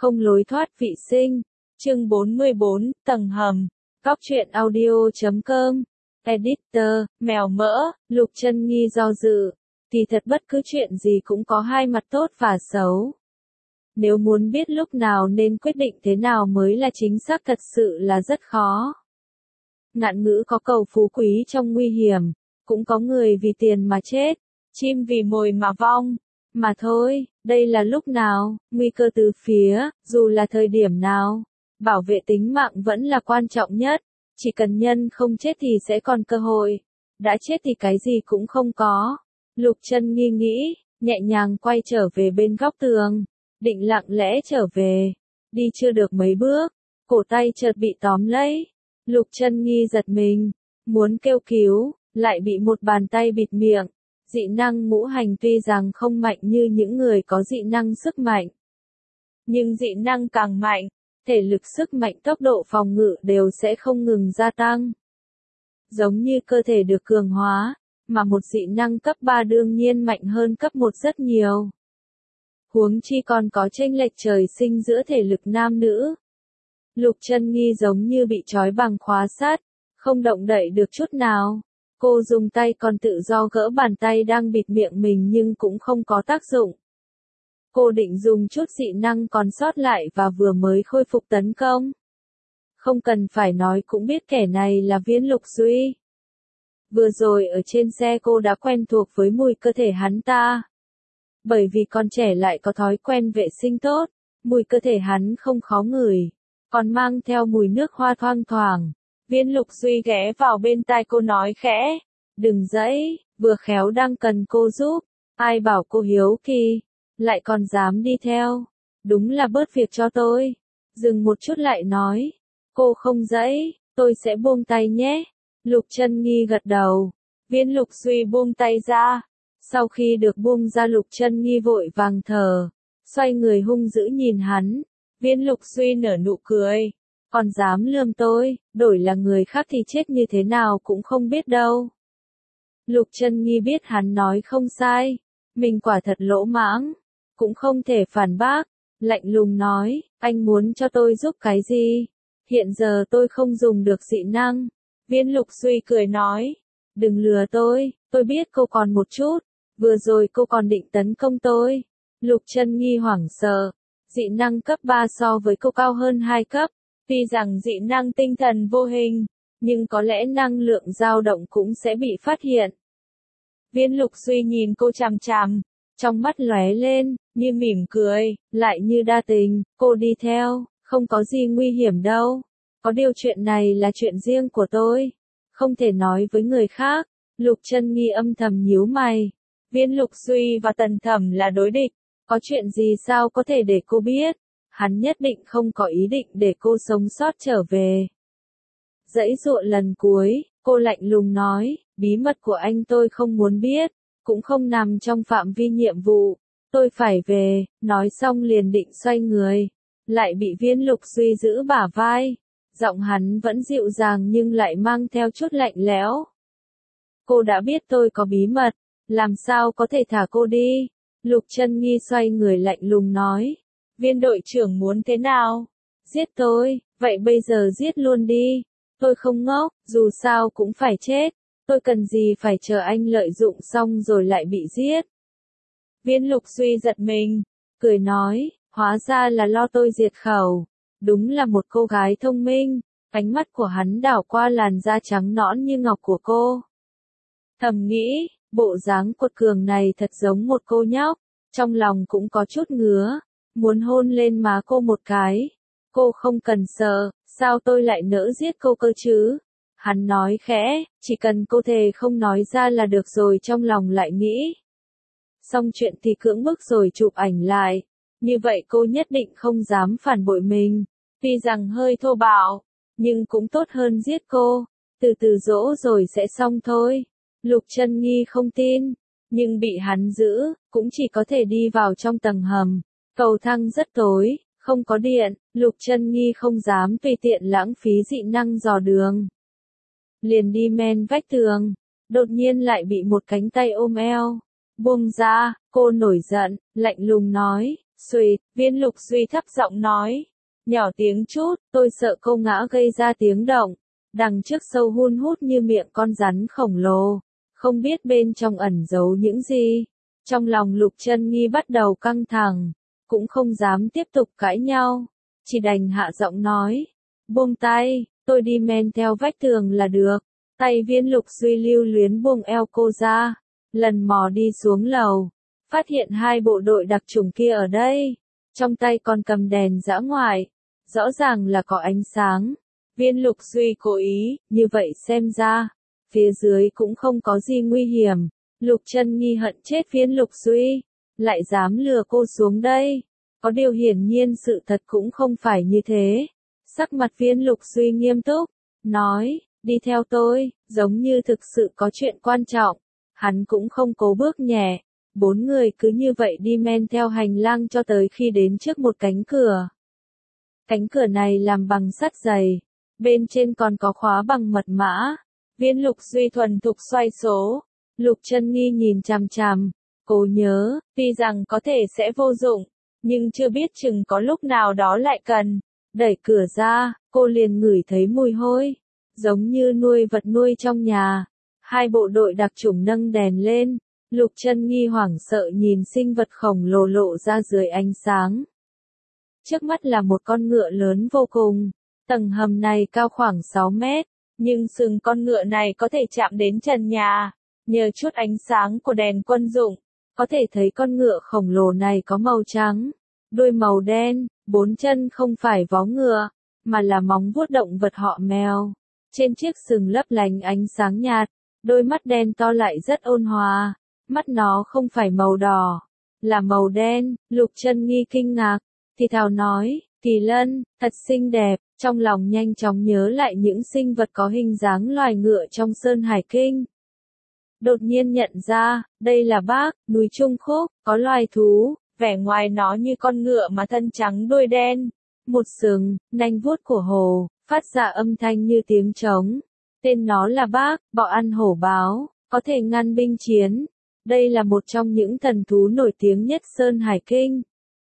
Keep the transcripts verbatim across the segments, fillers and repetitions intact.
không lối thoát vị sinh. Chương bốn mươi bốn, tầng hầm. Góc truyện audio chấm com. Editor, mèo mỡ, Lục Chân Nghi do dự. Thì thật bất cứ chuyện gì cũng có hai mặt tốt và xấu. Nếu muốn biết lúc nào nên quyết định thế nào mới là chính xác thật sự là rất khó. Ngạn ngữ có cầu phú quý trong nguy hiểm, cũng có người vì tiền mà chết, chim vì mồi mà vong. Mà thôi, đây là lúc nào, nguy cơ từ phía, dù là thời điểm nào, bảo vệ tính mạng vẫn là quan trọng nhất. Chỉ cần nhân không chết thì sẽ còn cơ hội, đã chết thì cái gì cũng không có. Lục Chân Nghi nghĩ, nhẹ nhàng quay trở về bên góc tường, định lặng lẽ trở về, đi chưa được mấy bước, cổ tay chợt bị tóm lấy. Lục Chân Nghi giật mình, muốn kêu cứu, lại bị một bàn tay bịt miệng. Dị năng ngũ hành tuy rằng không mạnh như những người có dị năng sức mạnh, nhưng dị năng càng mạnh, thể lực sức mạnh tốc độ phòng ngự đều sẽ không ngừng gia tăng. Giống như cơ thể được cường hóa, mà một dị năng cấp ba đương nhiên mạnh hơn cấp một rất nhiều. Huống chi còn có chênh lệch trời sinh giữa thể lực nam nữ. Lục Chân Nghi giống như bị trói bằng khóa sắt, không động đậy được chút nào. Cô dùng tay còn tự do gỡ bàn tay đang bịt miệng mình nhưng cũng không có tác dụng. Cô định dùng chút dị năng còn sót lại và vừa mới khôi phục tấn công. Không cần phải nói cũng biết kẻ này là Viễn Lục Duy. Vừa rồi ở trên xe cô đã quen thuộc với mùi cơ thể hắn ta. Bởi vì con trẻ lại có thói quen vệ sinh tốt, mùi cơ thể hắn không khó ngửi, còn mang theo mùi nước hoa thoang thoảng. Viễn Lục Duy ghé vào bên tai cô nói khẽ, đừng dãy, vừa khéo đang cần cô giúp, ai bảo cô hiếu kỳ, lại còn dám đi theo, đúng là bớt việc cho tôi. Dừng một chút lại nói, cô không dãy, tôi sẽ buông tay nhé. Lục Chân Nghi gật đầu, Viễn Lục Duy buông tay ra, sau khi được buông ra Lục Chân Nghi vội vàng thở, xoay người hung dữ nhìn hắn. Viễn Lục Duy nở nụ cười. Còn dám lườm tôi, đổi là người khác thì chết như thế nào cũng không biết đâu. Lục Chân Nghi biết hắn nói không sai, mình quả thật lỗ mãng, cũng không thể phản bác, lạnh lùng nói, anh muốn cho tôi giúp cái gì? Hiện giờ tôi không dùng được dị năng. Viễn Lục Duy cười nói, đừng lừa tôi, tôi biết cô còn một chút, vừa rồi cô còn định tấn công tôi. Lục Chân Nghi hoảng sợ, dị năng cấp ba so với cô cao hơn hai cấp. Tuy rằng dị năng tinh thần vô hình, nhưng có lẽ năng lượng dao động cũng sẽ bị phát hiện. Viễn Lục Duy nhìn cô chằm chằm, trong mắt lóe lên, như mỉm cười, lại như đa tình, cô đi theo, không có gì nguy hiểm đâu. Có điều chuyện này là chuyện riêng của tôi, không thể nói với người khác. Lục Chân Nghi âm thầm nhíu mày. Viễn Lục Duy và Tần Thẩm là đối địch, có chuyện gì sao có thể để cô biết? Hắn nhất định không có ý định để cô sống sót trở về. Dãy dụa lần cuối, cô lạnh lùng nói, bí mật của anh tôi không muốn biết, cũng không nằm trong phạm vi nhiệm vụ, tôi phải về. Nói xong liền định xoay người, lại bị Viễn Lục Duy giữ bả vai, giọng hắn vẫn dịu dàng nhưng lại mang theo chút lạnh lẽo. Cô đã biết tôi có bí mật, làm sao có thể thả cô đi? Lục Chân Nghi xoay người lạnh lùng nói. Viên đội trưởng muốn thế nào? Giết tôi, vậy bây giờ giết luôn đi. Tôi không ngốc, dù sao cũng phải chết. Tôi cần gì phải chờ anh lợi dụng xong rồi lại bị giết. Viễn Lục Duy giật mình, cười nói, hóa ra là lo tôi diệt khẩu. Đúng là một cô gái thông minh. Ánh mắt của hắn đảo qua làn da trắng nõn như ngọc của cô. Thầm nghĩ, bộ dáng cuột cường này thật giống một cô nhóc, trong lòng cũng có chút ngứa. Muốn hôn lên má cô một cái. Cô không cần sợ, sao tôi lại nỡ giết cô cơ chứ? Hắn nói khẽ, chỉ cần cô thề không nói ra là được rồi, trong lòng lại nghĩ. Xong chuyện thì cưỡng bức rồi chụp ảnh lại. Như vậy cô nhất định không dám phản bội mình. Tuy rằng hơi thô bạo, nhưng cũng tốt hơn giết cô. Từ từ dỗ rồi sẽ xong thôi. Lục Chân Nghi không tin, nhưng bị hắn giữ, cũng chỉ có thể đi vào trong tầng hầm. Cầu thang rất tối, không có điện, Lục Chân Nghi không dám tùy tiện lãng phí dị năng dò đường. Liền đi men vách tường, đột nhiên lại bị một cánh tay ôm eo. Buông ra, cô nổi giận, lạnh lùng nói, Xuỵt, Viên Lục Duy thấp giọng nói. Nhỏ tiếng chút, tôi sợ cô ngã gây ra tiếng động. Đằng trước sâu hun hút như miệng con rắn khổng lồ. Không biết bên trong ẩn giấu những gì. Trong lòng Lục Chân Nghi bắt đầu căng thẳng. Cũng không dám tiếp tục cãi nhau. Chỉ đành hạ giọng nói. Buông tay, tôi đi men theo vách tường là được. Tay Viên Lục Duy lưu luyến buông eo cô ra. Lần mò đi xuống lầu. Phát hiện hai bộ đội đặc chủng kia ở đây. Trong tay còn cầm đèn dã ngoại. Rõ ràng là có ánh sáng. Viên Lục Duy cố ý, như vậy xem ra. Phía dưới cũng không có gì nguy hiểm. Lục Chân Nghi hận chết Viên Lục Duy. Lại dám lừa cô xuống đây. Có điều hiển nhiên sự thật cũng không phải như thế. Sắc mặt Viên Lục Duy nghiêm túc. Nói, đi theo tôi, giống như thực sự có chuyện quan trọng. Hắn cũng không cố bước nhẹ. Bốn người cứ như vậy đi men theo hành lang cho tới khi đến trước một cánh cửa. Cánh cửa này làm bằng sắt dày. Bên trên còn có khóa bằng mật mã. Viên Lục Duy thuần thục xoay số. Lục Chân Nghi nhìn chằm chằm. Cô nhớ, tuy rằng có thể sẽ vô dụng, nhưng chưa biết chừng có lúc nào đó lại cần. Đẩy cửa ra, cô liền ngửi thấy mùi hôi. Giống như nuôi vật nuôi trong nhà. Hai bộ đội đặc chủng nâng đèn lên. Lục Chân Nghi hoảng sợ nhìn sinh vật khổng lồ lộ ra dưới ánh sáng. Trước mắt là một con ngựa lớn vô cùng. Tầng hầm này cao khoảng sáu mét, nhưng sừng con ngựa này có thể chạm đến trần nhà. Nhờ chút ánh sáng của đèn quân dụng, có thể thấy con ngựa khổng lồ này có màu trắng, đuôi màu đen, bốn chân không phải vó ngựa, mà là móng vuốt động vật họ mèo. Trên chiếc sừng lấp lánh ánh sáng nhạt, đôi mắt đen to lại rất ôn hòa. Mắt nó không phải màu đỏ, là màu đen. Lục Chân Nghi kinh ngạc, thì thào nói, Kỳ Lân, thật xinh đẹp. Trong lòng nhanh chóng nhớ lại những sinh vật có hình dáng loài ngựa trong Sơn Hải Kinh. Đột nhiên nhận ra, đây là Bác, núi Trung Khúc, có loài thú, vẻ ngoài nó như con ngựa mà thân trắng đuôi đen. Một sừng, nanh vuốt của hổ, phát ra âm thanh như tiếng trống. Tên nó là Bác, bọ ăn hổ báo, có thể ngăn binh chiến. Đây là một trong những thần thú nổi tiếng nhất Sơn Hải Kinh.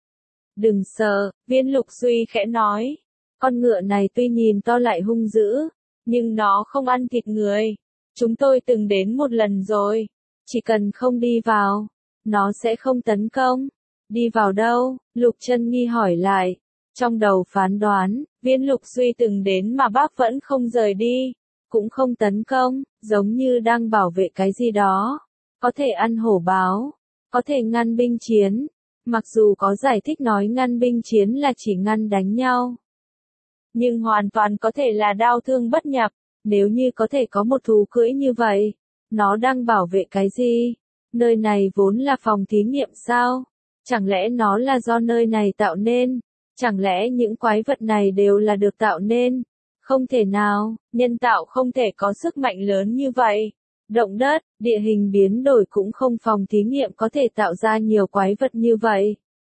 Đừng sợ, Viên Lục Duy khẽ nói. Con ngựa này tuy nhìn to lại hung dữ, nhưng nó không ăn thịt người. Chúng tôi từng đến một lần rồi. Chỉ cần không đi vào, nó sẽ không tấn công. Đi vào đâu? Lục Chân Nghi hỏi lại. Trong đầu phán đoán, Viên Lục Duy từng đến mà bác vẫn không rời đi. Cũng không tấn công, giống như đang bảo vệ cái gì đó. Có thể ăn hổ báo, có thể ngăn binh chiến. Mặc dù có giải thích nói ngăn binh chiến là chỉ ngăn đánh nhau, nhưng hoàn toàn có thể là đao thương bất nhập. Nếu như có thể có một thú cưỡi như vậy, nó đang bảo vệ cái gì? Nơi này vốn là phòng thí nghiệm sao? Chẳng lẽ nó là do nơi này tạo nên? Chẳng lẽ những quái vật này đều là được tạo nên? Không thể nào, nhân tạo không thể có sức mạnh lớn như vậy. Động đất, địa hình biến đổi cũng không phòng thí nghiệm có thể tạo ra nhiều quái vật như vậy.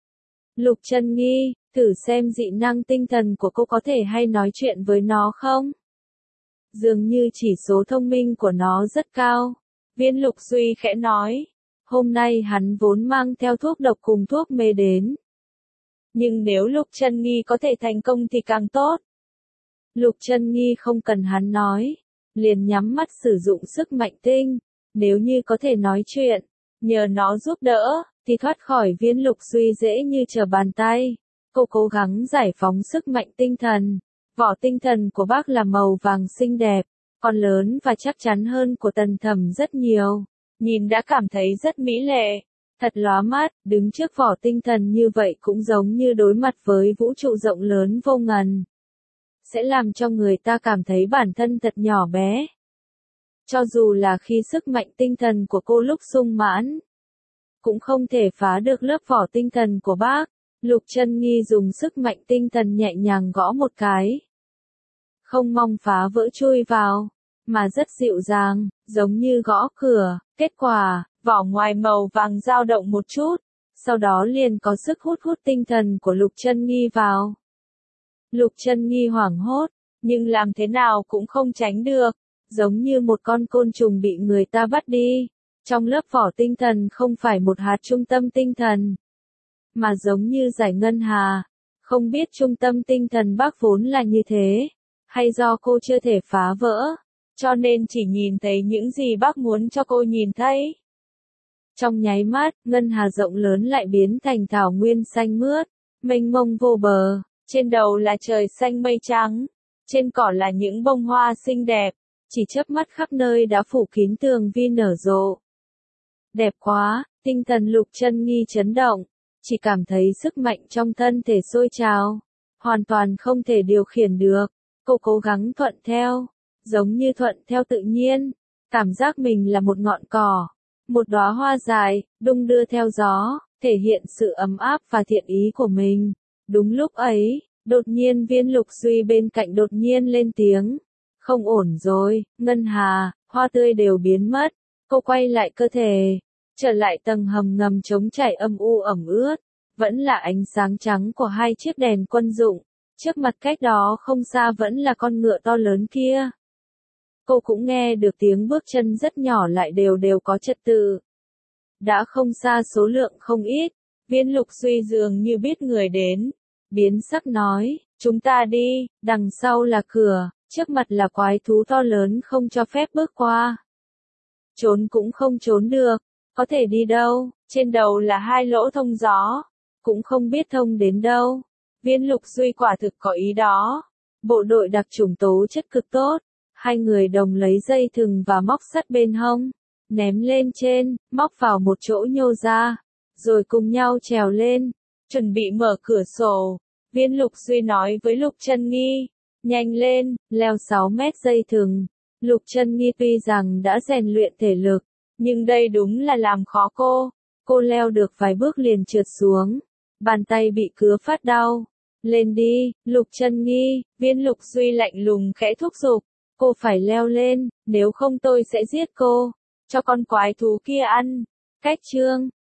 Lục Chân Nghi, thử xem dị năng tinh thần của cô có thể hay nói chuyện với nó không? Dường như chỉ số thông minh của nó rất cao. Viên Lục Duy khẽ nói. Hôm nay hắn vốn mang theo thuốc độc cùng thuốc mê đến. Nhưng nếu Lục Chân Nghi có thể thành công thì càng tốt. Lục Chân Nghi không cần hắn nói, liền nhắm mắt sử dụng sức mạnh tinh. Nếu như có thể nói chuyện, nhờ nó giúp đỡ, thì thoát khỏi Viên Lục Duy dễ như trở bàn tay. Cô cố gắng giải phóng sức mạnh tinh thần. Vỏ tinh thần của bác là màu vàng xinh đẹp, còn lớn và chắc chắn hơn của Tần Thẩm rất nhiều. Nhìn đã cảm thấy rất mỹ lệ. Thật lóa mắt, đứng trước vỏ tinh thần như vậy cũng giống như đối mặt với vũ trụ rộng lớn vô ngần. Sẽ làm cho người ta cảm thấy bản thân thật nhỏ bé. Cho dù là khi sức mạnh tinh thần của cô lúc sung mãn, cũng không thể phá được lớp vỏ tinh thần của bác. Lục Chân Nghi dùng sức mạnh tinh thần nhẹ nhàng gõ một cái. Không mong phá vỡ chui vào, mà rất dịu dàng, giống như gõ cửa. Kết quả, vỏ ngoài màu vàng dao động một chút, sau đó liền có sức hút hút tinh thần của Lục Chân Nghi vào. Lục Chân Nghi hoảng hốt, nhưng làm thế nào cũng không tránh được, giống như một con côn trùng bị người ta bắt đi. Trong lớp vỏ tinh thần không phải một hạt trung tâm tinh thần, mà giống như giải ngân hà. Không biết trung tâm tinh thần bác vốn là như thế, hay do cô chưa thể phá vỡ, cho nên chỉ nhìn thấy những gì bác muốn cho cô nhìn thấy. Trong nháy mắt, ngân hà rộng lớn lại biến thành thảo nguyên xanh mướt, mênh mông vô bờ, trên đầu là trời xanh mây trắng, trên cỏ là những bông hoa xinh đẹp, chỉ chớp mắt khắp nơi đã phủ kín tường vi nở rộ. Đẹp quá, tinh thần Lục Chân Nghi chấn động, chỉ cảm thấy sức mạnh trong thân thể sôi trào, hoàn toàn không thể điều khiển được. Cô cố gắng thuận theo, giống như thuận theo tự nhiên, cảm giác mình là một ngọn cỏ, một đóa hoa dài, đung đưa theo gió, thể hiện sự ấm áp và thiện ý của mình. Đúng lúc ấy, đột nhiên Viên Lục Duy bên cạnh đột nhiên lên tiếng. Không ổn rồi, ngân hà, hoa tươi đều biến mất. Cô quay lại cơ thể, trở lại tầng hầm ngầm trống trải âm u ẩm ướt, vẫn là ánh sáng trắng của hai chiếc đèn quân dụng. Trước mặt cách đó không xa vẫn là con ngựa to lớn kia. Cô cũng nghe được tiếng bước chân rất nhỏ lại đều đều có trật tự. Đã không xa số lượng không ít, Viên Lục Duy dường như biết người đến. Biến sắc nói, chúng ta đi, đằng sau là cửa, trước mặt là quái thú to lớn không cho phép bước qua. Trốn cũng không trốn được, có thể đi đâu, trên đầu là hai lỗ thông gió, cũng không biết thông đến đâu. Viên Lục Duy quả thực có ý đó. Bộ đội đặc chủng tố chất cực tốt, hai người đồng lấy dây thừng và móc sắt bên hông, ném lên trên, móc vào một chỗ nhô ra, rồi cùng nhau trèo lên, chuẩn bị mở cửa sổ. Viên Lục Duy nói với Lục Chân Nghi, nhanh lên, leo sáu mét dây thừng. Lục Chân Nghi tuy rằng đã rèn luyện thể lực, nhưng đây đúng là làm khó cô. Cô leo được vài bước liền trượt xuống, bàn tay bị cứa phát đau. Lên đi, Lục Chân Nghi, Viên Lục Duy lạnh lùng khẽ thúc giục. Cô phải leo lên, nếu không tôi sẽ giết cô, cho con quái thú kia ăn. Cách chương